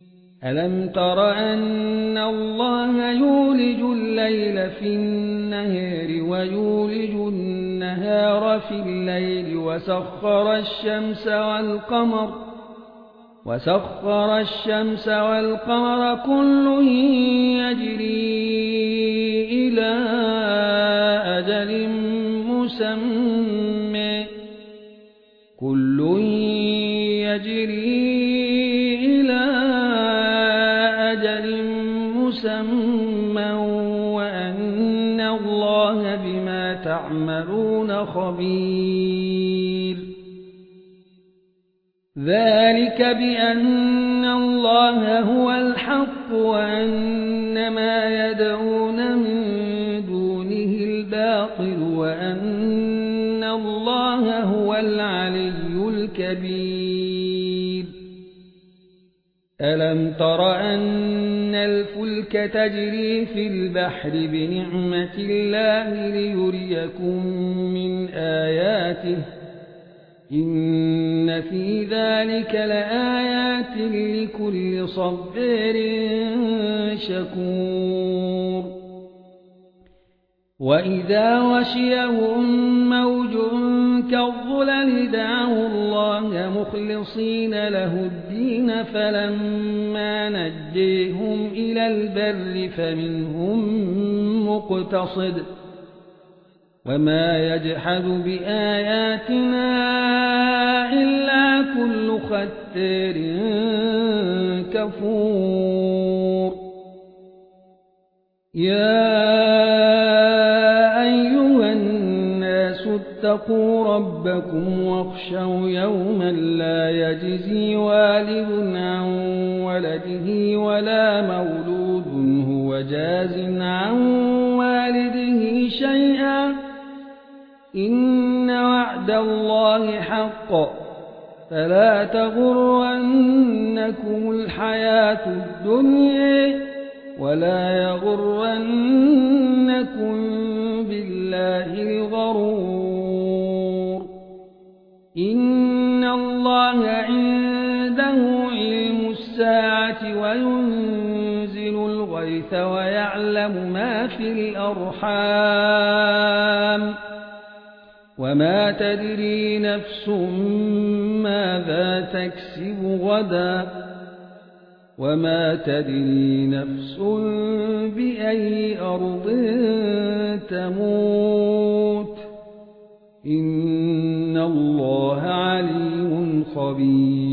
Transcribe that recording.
ألم تر أن الله يولج الليل في النهار ويولج النهار في الليل وسخر الشمس والقمر كل يجري إلى أجل مسمى وأن الله بما تعملون خبير ذلك بأن الله هو الحق وأن ما يدعون من دونه الباطل وأن الله هو العلي الكبير ألم تر أن الفلك تجري في البحر بنعمة الله ليريكم من آياته إن في ذلك لآيات لكل صبار شكور وإذا غشيهم موج كالظلل دعوا الله مخلصين له الدين فلما نجيهم إلى البر فمنهم مقتصد وما يجحد بآياتنا إلا كل ختار كفور يا أيها الناس اتقوا ربكم واخشوا يوما لا يجزي والد عن ولده ولا مولود هو جاز عن والده شيئا إن وعد الله حق فلا تغرنكم الحياة الدنيا ولا يغرنكم بالله الغرور إن الله عنده علم الساعة وينزل الغيث ويعلم ما في الأرحام وما تدري نفس ماذا تكسب غدا وما تدري نفس بأي أرض تموت إن الله عليم خبير